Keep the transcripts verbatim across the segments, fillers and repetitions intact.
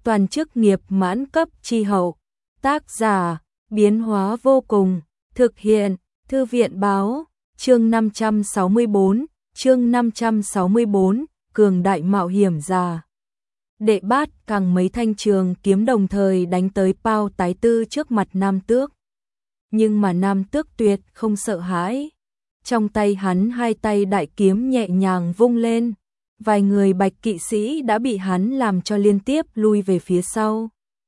toàn chức nghiệp mãn cấp chi hậu. Tác giả, biến hóa vô cùng, thực hiện, Thư viện báo, chương năm trăm sáu mươi bốn, chương năm trăm sáu mươi bốn, cường đại mạo hiểm già. Đệ bát càng mấy thanh trường kiếm đồng thời đánh tới Pao Tái Tư trước mặt Nam Tước. Nhưng mà Nam Tước tuyệt không sợ hãi. Trong tay hắn hai tay đại kiếm nhẹ nhàng vung lên. Vài người bạch kỵ sĩ đã bị hắn làm cho liên tiếp lui về phía sau.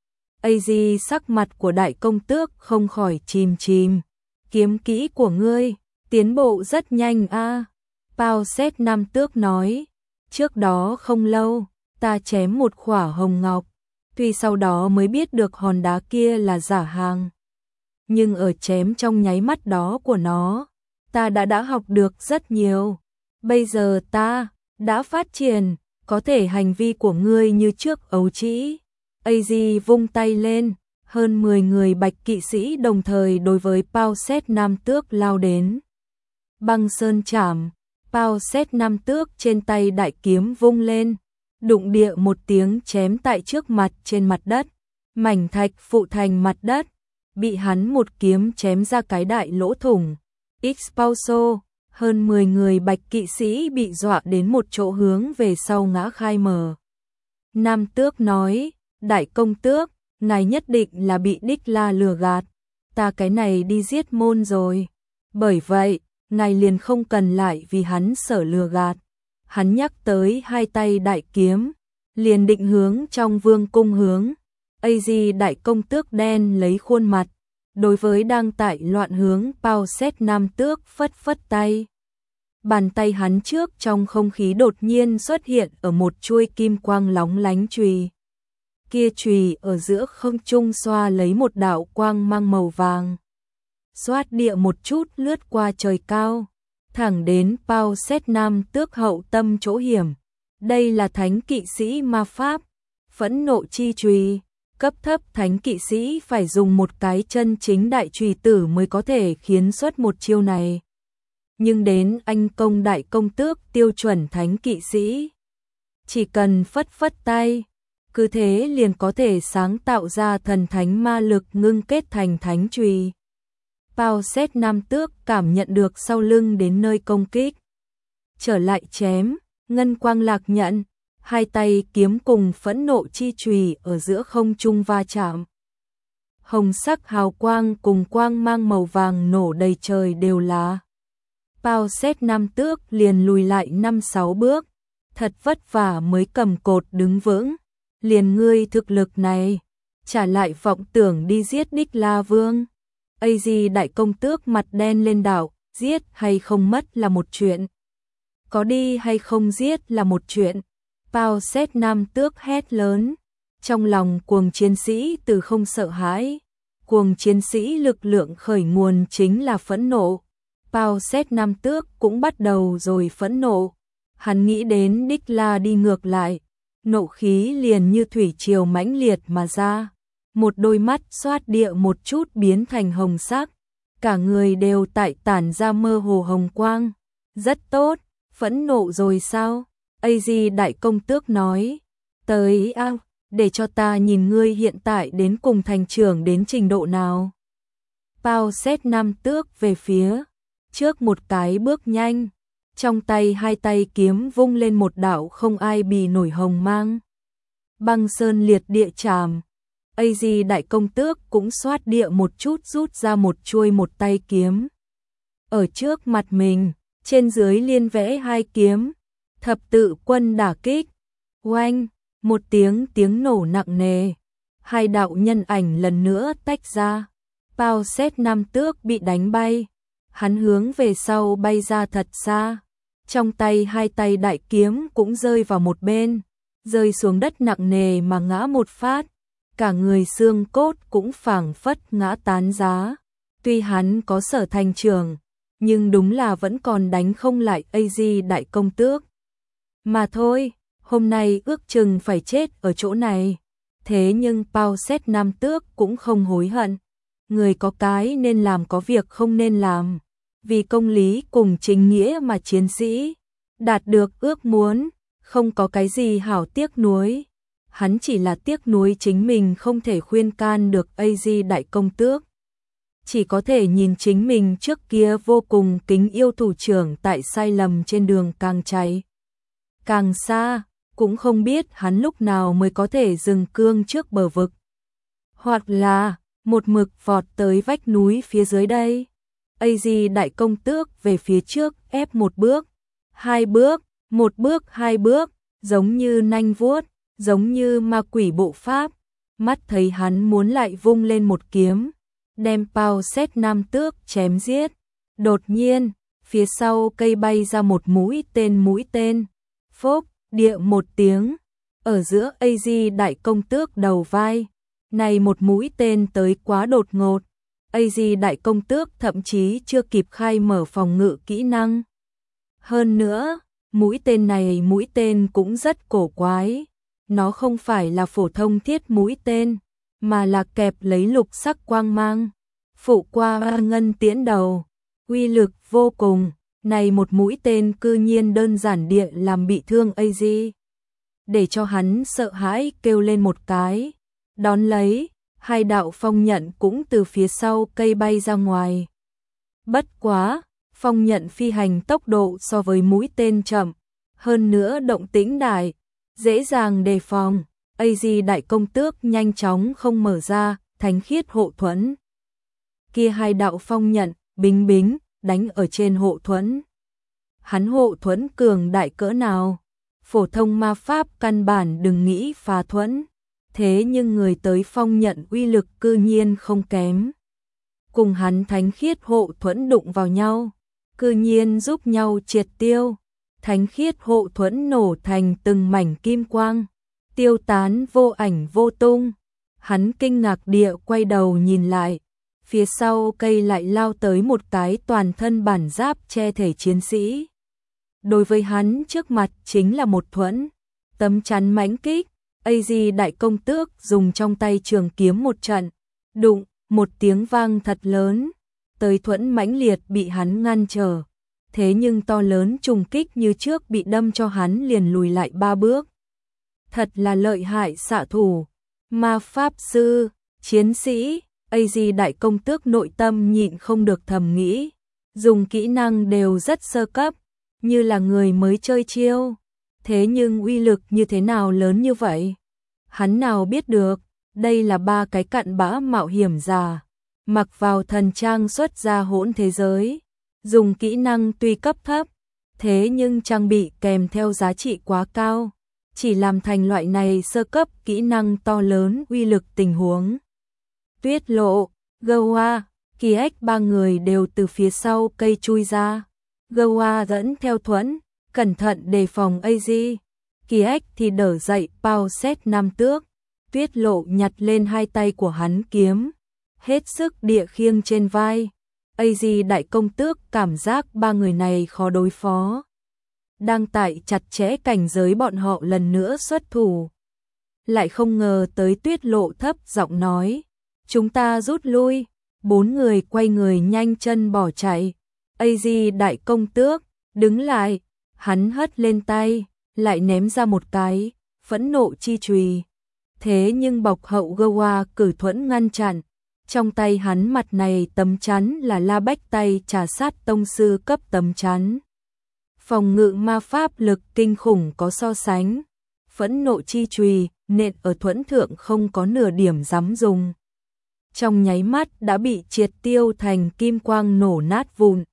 A.G. sắc mặt của đại công tước không khỏi chìm chìm. Kiếm kỹ của ngươi, tiến bộ rất nhanh a. Pao Xét Nam Tước nói, trước đó không lâu, ta chém một khỏa hồng ngọc, tuy sau đó mới biết được hòn đá kia là giả hàng. Nhưng ở chém trong nháy mắt đó của nó, ta đã đã học được rất nhiều. Bây giờ ta đã phát triển, có thể hành vi của ngươi như trước ấu trĩ. A.G. vung tay lên, hơn mười người bạch kỵ sĩ đồng thời đối với Pao Xét Nam Tước lao đến. Băng sơn chảm, Pao Xét Nam Tước trên tay đại kiếm vung lên, đụng địa một tiếng chém tại trước mặt trên mặt đất, mảnh thạch phụ thành mặt đất, bị hắn một kiếm chém ra cái đại lỗ thủng. Expulso, hơn mười người bạch kỵ sĩ bị dọa đến một chỗ hướng về sau ngã khai mờ. Nam Tước nói, đại công tước, ngài nhất định là bị Đích La lừa gạt, ta cái này đi giết môn rồi. Bởi vậy, ngài liền không cần lại vì hắn sở lừa gạt. Hắn nhắc tới hai tay đại kiếm, liền định hướng trong vương cung hướng. A.G. đại công tước đen lấy khuôn mặt, đối với đang tại loạn hướng Pao Xét Nam Tước phất phất tay. Bàn tay hắn trước trong không khí đột nhiên xuất hiện ở một chuôi kim quang lóng lánh chùy. Kia chùy ở giữa không trung xoa lấy một đạo quang mang màu vàng. Xoát địa một chút lướt qua trời cao, thẳng đến Pao Xét Nam Tước hậu tâm chỗ hiểm. Đây là thánh kỵ sĩ ma pháp, phẫn nộ chi chùy. Cấp thấp thánh kỵ sĩ phải dùng một cái chân chính đại chùy tử mới có thể khiến xuất một chiêu này. Nhưng đến anh công đại công tước tiêu chuẩn thánh kỵ sĩ, chỉ cần phất phất tay, cứ thế liền có thể sáng tạo ra thần thánh ma lực ngưng kết thành thánh chùy. Pao Xét Nam Tước cảm nhận được sau lưng đến nơi công kích, trở lại chém, ngân quang lạc nhận, hai tay kiếm cùng phẫn nộ chi chùy ở giữa không trung va chạm. Hồng sắc hào quang cùng quang mang màu vàng nổ đầy trời đều là. Pao Xét Nam Tước liền lùi lại năm sáu bước, thật vất vả mới cầm cột đứng vững. Liền ngươi thực lực này, trả lại vọng tưởng đi giết Đích La Vương. A.G. đại công tước mặt đen lên đảo, giết hay không mất là một chuyện, có đi hay không giết là một chuyện. Pao Xét Nam Tước hét lớn, trong lòng cuồng chiến sĩ từ không sợ hãi. Cuồng chiến sĩ lực lượng khởi nguồn chính là phẫn nộ. Pao Xét Nam Tước cũng bắt đầu rồi phẫn nộ. Hắn nghĩ đến Đích La đi ngược lại, nộ khí liền như thủy triều mãnh liệt mà ra. Một đôi mắt xoát địa một chút biến thành hồng sắc, cả người đều tại tản ra mơ hồ hồng quang. Rất tốt, phẫn nộ rồi sao? A.G. đại công tước nói, tới ao, để cho ta nhìn ngươi hiện tại đến cùng thành trưởng đến trình độ nào. Pao Xét Nam Tước về phía trước một cái bước nhanh, trong tay hai tay kiếm vung lên một đạo không ai bì nổi hồng mang. Băng sơn liệt địa trảm. A.G. đại công tước cũng xoát địa một chút rút ra một chuôi một tay kiếm. Ở trước mặt mình, trên dưới liên vẽ hai kiếm. Thập tự quân đả kích. Oanh, một tiếng tiếng nổ nặng nề. Hai đạo nhân ảnh lần nữa tách ra. Pao Xét Nam Tước bị đánh bay. Hắn hướng về sau bay ra thật xa. Trong tay hai tay đại kiếm cũng rơi vào một bên. Rơi xuống đất nặng nề mà ngã một phát. Cả người xương cốt cũng phảng phất ngã tán giá. Tuy hắn có sở thành trường, nhưng đúng là vẫn còn đánh không lại A.G. đại công tước. Mà thôi, hôm nay ước chừng phải chết ở chỗ này. Thế nhưng Pao Xét Nam Tước cũng không hối hận. Người có cái nên làm có việc không nên làm. Vì công lý cùng chính nghĩa mà chiến sĩ đạt được ước muốn, không có cái gì hảo tiếc nuối. hắn chỉ là tiếc nuối chính mình không thể khuyên can được A.G đại công tước. Chỉ có thể nhìn chính mình trước kia vô cùng kính yêu thủ trưởng tại sai lầm trên đường càng chạy càng xa, cũng không biết hắn lúc nào mới có thể dừng cương trước bờ vực. Hoặc là, một mực vọt tới vách núi phía dưới đây. A.G đại công tước về phía trước ép một bước, hai bước, một bước hai bước, giống như nanh vuốt, giống như ma quỷ bộ pháp. Mắt thấy hắn muốn lại vung lên một kiếm, đem Pao Xét Nam Tước chém giết. Đột nhiên, phía sau cây bay ra một mũi tên mũi tên. Phốc, địa một tiếng, ở giữa A.G đại công tước đầu vai. Này một mũi tên tới quá đột ngột. A.G đại công tước thậm chí chưa kịp khai mở phòng ngự kỹ năng. Hơn nữa, mũi tên này mũi tên cũng rất cổ quái. Nó không phải là phổ thông thiết mũi tên, mà là kẹp lấy lục sắc quang mang. Phụ qua ngân tiễn đầu, uy lực vô cùng. Này một mũi tên cư nhiên đơn giản địa làm bị thương A.G. Để cho hắn sợ hãi kêu lên một cái. Đón lấy, hai đạo phong nhận cũng từ phía sau cây bay ra ngoài. Bất quá, phong nhận phi hành tốc độ so với mũi tên chậm, hơn nữa động tĩnh đại, dễ dàng đề phòng. A.G đại công tước nhanh chóng không mở ra, thánh khiết hộ thuẫn. Kia hai đạo phong nhận, bính bính, đánh ở trên hộ thuẫn. Hắn hộ thuẫn cường đại cỡ nào, phổ thông ma pháp căn bản đừng nghĩ phá thuẫn. Thế nhưng người tới phong nhận uy lực cư nhiên không kém. Cùng hắn thánh khiết hộ thuẫn đụng vào nhau, cư nhiên giúp nhau triệt tiêu. Thánh khiết hộ thuẫn nổ thành từng mảnh kim quang, tiêu tán vô ảnh vô tung. Hắn kinh ngạc địa quay đầu nhìn lại, phía sau cây lại lao tới một cái toàn thân bản giáp che thể chiến sĩ. Đối với hắn trước mặt chính là một thuẫn, tấm chắn mãnh kích. A.G đại công tước dùng trong tay trường kiếm một trận, đụng, một tiếng vang thật lớn, tới thuẫn mãnh liệt bị hắn ngăn trở. Thế nhưng to lớn trùng kích như trước bị đâm cho hắn liền lùi lại ba bước. Thật là lợi hại xạ thủ, ma pháp sư, chiến sĩ. A.G đại công tước nội tâm nhịn không được thầm nghĩ, dùng kỹ năng đều rất sơ cấp, như là người mới chơi chiêu. Thế nhưng uy lực như thế nào lớn như vậy? Hắn nào biết được, đây là ba cái cặn bã mạo hiểm giả, mặc vào thần trang xuất ra hỗn thế giới, dùng kỹ năng tuy cấp thấp, thế nhưng trang bị kèm theo giá trị quá cao, chỉ làm thành loại này sơ cấp kỹ năng to lớn uy lực tình huống. Tuyết Lộ, Goa, Kỳ Ếch ba người đều từ phía sau cây chui ra. Goa dẫn theo thuẫn, cẩn thận đề phòng A.G. Kỳ Ếch thì đỡ dậy Pao Xét Nam Tước. Tuyết Lộ nhặt lên hai tay của hắn kiếm, hết sức địa khiêng trên vai. A.G đại công tước cảm giác ba người này khó đối phó. Đang tại chặt chẽ cảnh giới bọn họ lần nữa xuất thủ. Lại không ngờ tới Tuyết Lộ thấp giọng nói, chúng ta rút lui. Bốn người quay người nhanh chân bỏ chạy. A.G đại công tước, đứng lại. Hắn hất lên tay, lại ném ra một cái, phẫn nộ chi chùy. Thế nhưng bọc hậu Goa cử thuẫn ngăn chặn. Trong tay hắn mặt này tấm chắn là La Bách tay trà sát tông sư cấp tấm chắn. Phòng ngự ma pháp lực kinh khủng có so sánh. Phẫn nộ chi chùy nện ở thuẫn thượng không có nửa điểm dám dùng. Trong nháy mắt đã bị triệt tiêu thành kim quang nổ nát vụn.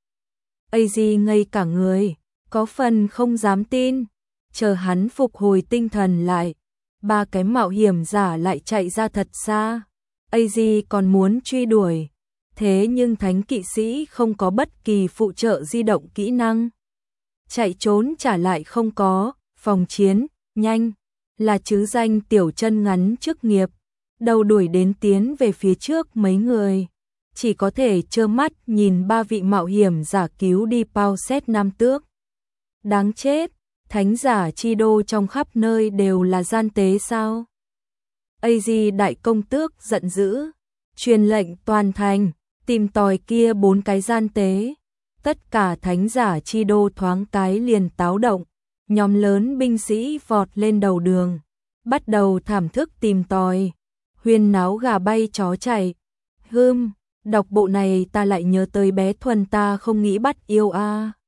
A.G ngây cả người, có phần không dám tin. Chờ hắn phục hồi tinh thần lại, ba cái mạo hiểm giả lại chạy ra thật xa. A.G còn muốn truy đuổi, thế nhưng thánh kỵ sĩ không có bất kỳ phụ trợ di động kỹ năng. Chạy trốn trả lại không có, phòng chiến, nhanh, là chứ danh tiểu chân ngắn chức nghiệp. Đầu đuổi đến tiến về phía trước mấy người, chỉ có thể trơ mắt nhìn ba vị mạo hiểm giả cứu đi Pao Xét Nam Tước. Đáng chết, thánh giả chi đô trong khắp nơi đều là gian tế sao? A.G đại công tước giận dữ, truyền lệnh toàn thành, tìm tòi kia bốn cái gian tế. Tất cả thánh giả chi đô thoáng cái liền táo động, nhóm lớn binh sĩ vọt lên đầu đường. bắt đầu thảm thức tìm tòi, huyên náo gà bay chó chạy. Hưm, đọc bộ này ta lại nhớ tới bé Thuần ta không nghĩ bắt yêu a.